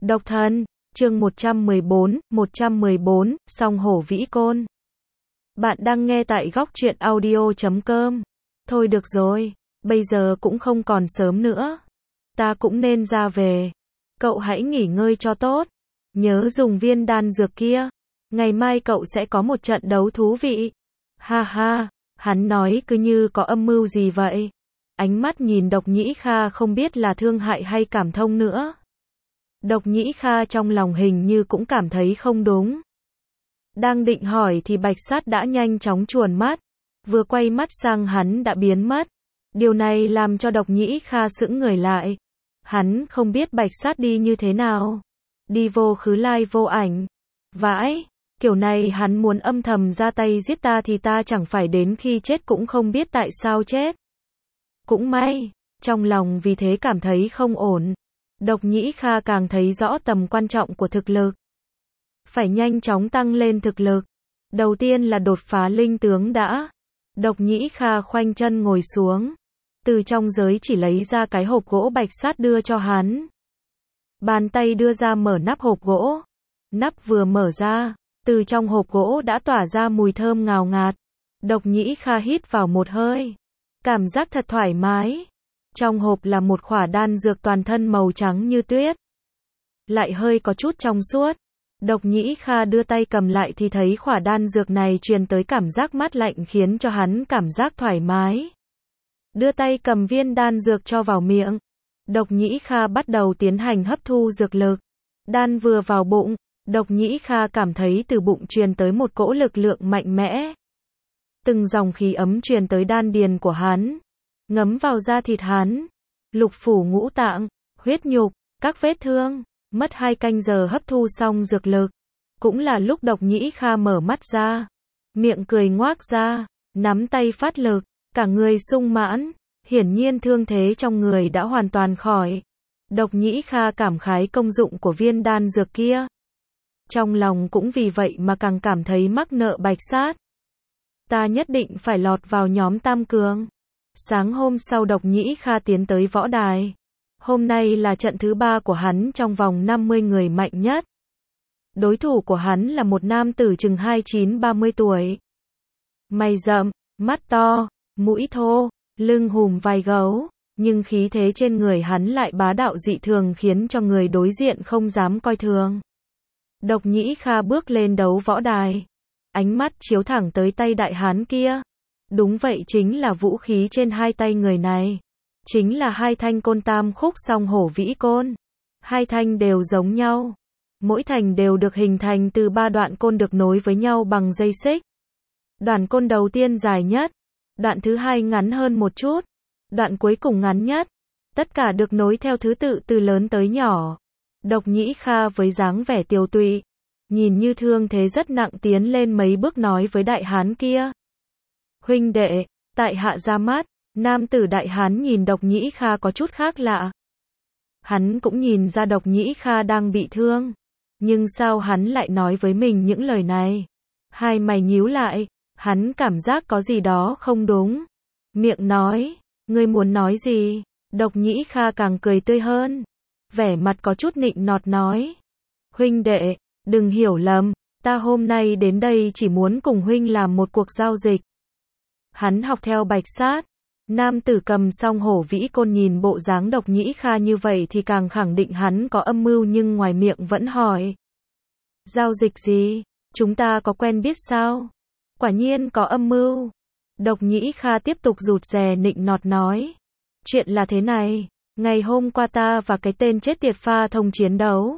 Độc thân, chương 114, song hổ vĩ côn. Bạn đang nghe tại góc truyện audio.com. Thôi được rồi, bây giờ cũng không còn sớm nữa. Ta cũng nên ra về. Cậu hãy nghỉ ngơi cho tốt. Nhớ dùng viên đan dược kia. Ngày mai cậu sẽ có một trận đấu thú vị. Ha ha, hắn nói cứ như có âm mưu gì vậy. Ánh mắt nhìn Độc Nhĩ Kha không biết là thương hại hay cảm thông nữa. Độc Nhĩ Kha trong lòng hình như cũng cảm thấy không đúng. Đang định hỏi thì Bạch Sát đã nhanh chóng chuồn mắt. Vừa quay mắt sang hắn đã biến mất. Điều này làm cho Độc Nhĩ Kha sững người lại. Hắn không biết Bạch Sát đi như thế nào. Đi vô khứ lai vô ảnh. Vãi, kiểu này hắn muốn âm thầm ra tay giết ta thì ta chẳng phải đến khi chết cũng không biết tại sao chết. Cũng may, trong lòng vì thế cảm thấy không ổn. Độc Nhĩ Kha càng thấy rõ tầm quan trọng của thực lực. Phải nhanh chóng tăng lên thực lực. Đầu tiên là đột phá linh tướng đã. Độc Nhĩ Kha khoanh chân ngồi xuống. Từ trong giới chỉ lấy ra cái hộp gỗ Bạch Sát đưa cho hắn. Bàn tay đưa ra mở nắp hộp gỗ. Nắp vừa mở ra, từ trong hộp gỗ đã tỏa ra mùi thơm ngào ngạt. Độc Nhĩ Kha hít vào một hơi. Cảm giác thật thoải mái. Trong hộp là một khỏa đan dược toàn thân màu trắng như tuyết. Lại hơi có chút trong suốt. Độc Nhĩ Kha đưa tay cầm lại thì thấy khỏa đan dược này truyền tới cảm giác mát lạnh khiến cho hắn cảm giác thoải mái. Đưa tay cầm viên đan dược cho vào miệng. Độc Nhĩ Kha bắt đầu tiến hành hấp thu dược lực. Đan vừa vào bụng, Độc Nhĩ Kha cảm thấy từ bụng truyền tới một cỗ lực lượng mạnh mẽ. Từng dòng khí ấm truyền tới đan điền của hắn. Ngấm vào da thịt hắn, lục phủ ngũ tạng, huyết nhục, các vết thương. Mất 2 canh giờ hấp thu xong dược lực. Cũng là lúc Độc Nhĩ Kha mở mắt ra. Miệng cười ngoác ra, nắm tay phát lực, cả người sung mãn. Hiển nhiên thương thế trong người đã hoàn toàn khỏi. Độc Nhĩ Kha cảm khái công dụng của viên đan dược kia. Trong lòng cũng vì vậy mà càng cảm thấy mắc nợ Bạch Sát. Ta nhất định phải lọt vào nhóm tam cường. Sáng hôm sau Độc Nhĩ Kha tiến tới võ đài. Hôm nay là trận thứ 3 của hắn trong vòng 50 người mạnh nhất. Đối thủ của hắn là một nam tử chừng 29-30 tuổi. Mày rậm, mắt to, mũi thô, lưng hùm vai gấu, nhưng khí thế trên người hắn lại bá đạo dị thường khiến cho người đối diện không dám coi thường. Độc Nhĩ Kha bước lên đấu võ đài. Ánh mắt chiếu thẳng tới tay đại hán kia. Đúng vậy, chính là vũ khí trên hai tay người này. Chính là 2 thanh côn tam khúc song hổ vĩ côn. 2 thanh đều giống nhau. Mỗi thành đều được hình thành từ 3 đoạn côn được nối với nhau bằng dây xích. Đoạn côn đầu tiên dài nhất. Đoạn thứ 2 ngắn hơn một chút. Đoạn cuối cùng ngắn nhất. Tất cả được nối theo thứ tự từ lớn tới nhỏ. Độc Nhĩ Kha với dáng vẻ tiều tụy, nhìn như thương thế rất nặng tiến lên mấy bước nói với đại hán kia. Huynh đệ, tại hạ ra mắt. Nam tử đại hán nhìn Độc Nhĩ Kha có chút khác lạ. Hắn cũng nhìn ra Độc Nhĩ Kha đang bị thương. Nhưng sao hắn lại nói với mình những lời này? Hai mày nhíu lại, hắn cảm giác có gì đó không đúng. Miệng nói, ngươi muốn nói gì? Độc Nhĩ Kha càng cười tươi hơn. Vẻ mặt có chút nịnh nọt nói. Huynh đệ, đừng hiểu lầm, ta hôm nay đến đây chỉ muốn cùng huynh làm một cuộc giao dịch. Hắn học theo Bạch Sát. Nam tử cầm song hổ vĩ côn nhìn bộ dáng Độc Nhĩ Kha như vậy thì càng khẳng định hắn có âm mưu nhưng ngoài miệng vẫn hỏi. Giao dịch gì? Chúng ta có quen biết sao? Quả nhiên có âm mưu. Độc Nhĩ Kha tiếp tục rụt rè nịnh nọt nói. Chuyện là thế này, ngày hôm qua ta và cái tên chết tiệt pha thông chiến đấu.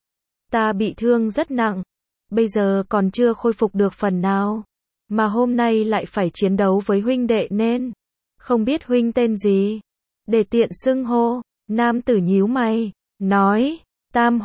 Ta bị thương rất nặng, bây giờ còn chưa khôi phục được phần nào. Mà hôm nay lại phải chiến đấu với huynh đệ nên không biết huynh tên gì, để tiện xưng hô. Nam tử nhíu mày, nói, Tam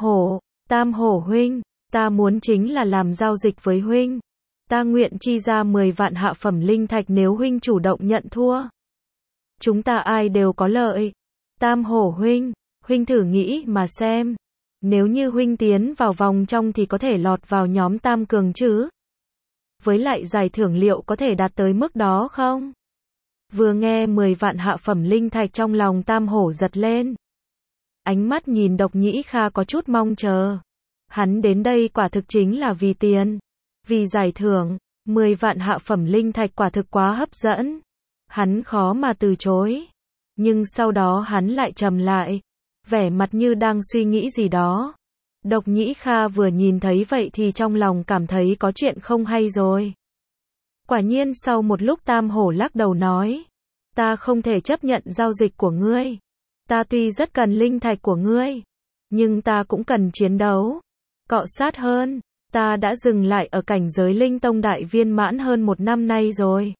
Hổ huynh, ta muốn chính là làm giao dịch với huynh. Ta nguyện chi ra 10 vạn hạ phẩm linh thạch nếu huynh chủ động nhận thua. Chúng ta ai đều có lợi. Tam Hổ huynh, huynh thử nghĩ mà xem. Nếu như huynh tiến vào vòng trong thì có thể lọt vào nhóm tam cường chứ? Với lại giải thưởng liệu có thể đạt tới mức đó không? Vừa nghe 10 vạn hạ phẩm linh thạch trong lòng Tam Hổ giật lên. Ánh mắt nhìn Độc Nhĩ Kha có chút mong chờ. Hắn đến đây quả thực chính là vì tiền. Vì giải thưởng, 10 vạn hạ phẩm linh thạch quả thực quá hấp dẫn. Hắn khó mà từ chối. Nhưng sau đó hắn lại trầm lại. Vẻ mặt như đang suy nghĩ gì đó. Độc Nhĩ Kha vừa nhìn thấy vậy thì trong lòng cảm thấy có chuyện không hay rồi. Quả nhiên sau một lúc Tam Hổ lắc đầu nói. Ta không thể chấp nhận giao dịch của ngươi. Ta tuy rất cần linh thạch của ngươi. Nhưng ta cũng cần chiến đấu. Cọ sát hơn. Ta đã dừng lại ở cảnh giới linh tông đại viên mãn hơn 1 năm nay rồi.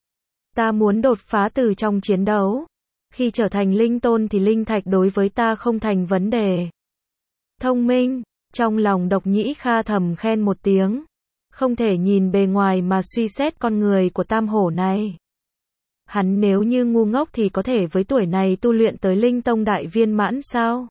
Ta muốn đột phá từ trong chiến đấu. Khi trở thành linh tôn thì linh thạch đối với ta không thành vấn đề. Thông minh. Trong lòng Độc Nhĩ Kha thầm khen một tiếng. Không thể nhìn bề ngoài mà suy xét con người của Tam Hổ này. Hắn nếu như ngu ngốc thì có thể với tuổi này tu luyện tới linh tông đại viên mãn sao?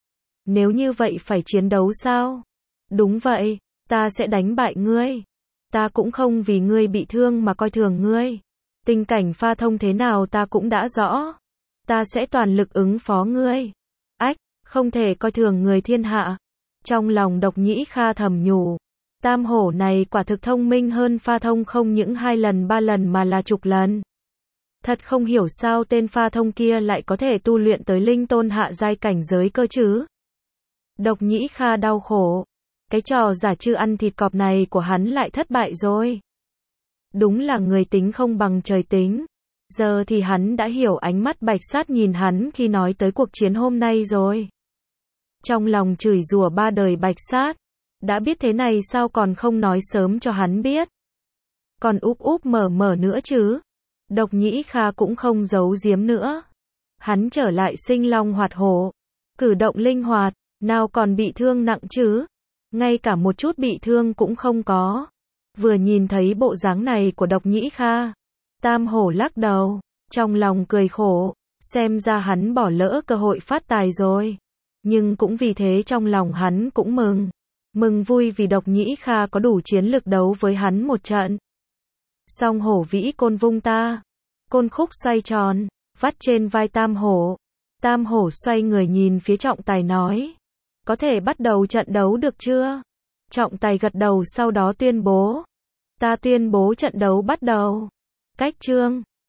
Nếu như vậy phải chiến đấu sao? Đúng vậy, ta sẽ đánh bại ngươi. Ta cũng không vì ngươi bị thương mà coi thường ngươi. Tình cảnh pha thông thế nào ta cũng đã rõ. Ta sẽ toàn lực ứng phó ngươi. Ách, không thể coi thường người thiên hạ. Trong lòng Độc Nhĩ Kha thầm nhủ. Tam Hổ này quả thực thông minh hơn pha thông không những 2 lần 3 lần mà là chục lần. Thật không hiểu sao tên pha thông kia lại có thể tu luyện tới linh tôn hạ giai cảnh giới cơ chứ. Độc Nhĩ Kha đau khổ. Cái trò giả chư ăn thịt cọp này của hắn lại thất bại rồi. Đúng là người tính không bằng trời tính. Giờ thì hắn đã hiểu ánh mắt Bạch Sát nhìn hắn khi nói tới cuộc chiến hôm nay rồi. Trong lòng chửi rủa 3 đời Bạch Sát. Đã biết thế này sao còn không nói sớm cho hắn biết. Còn úp úp mở mở nữa chứ. Độc Nhĩ Kha cũng không giấu giếm nữa. Hắn trở lại sinh long hoạt hổ. Cử động linh hoạt, nào còn bị thương nặng chứ. Ngay cả một chút bị thương cũng không có. Vừa nhìn thấy bộ dáng này của Độc Nhĩ Kha. Tam Hổ lắc đầu. Trong lòng cười khổ. Xem ra hắn bỏ lỡ cơ hội phát tài rồi. Nhưng cũng vì thế trong lòng hắn cũng mừng. Mừng vui vì Độc Nhĩ Kha có đủ chiến lực đấu với hắn một trận. Song hổ vĩ côn vung ta. Côn khúc xoay tròn, vắt trên vai Tam Hổ. Tam Hổ xoay người nhìn phía Trọng Tài nói. Có thể bắt đầu trận đấu được chưa? Trọng Tài gật đầu sau đó tuyên bố. Ta tuyên bố trận đấu bắt đầu. Cách chương.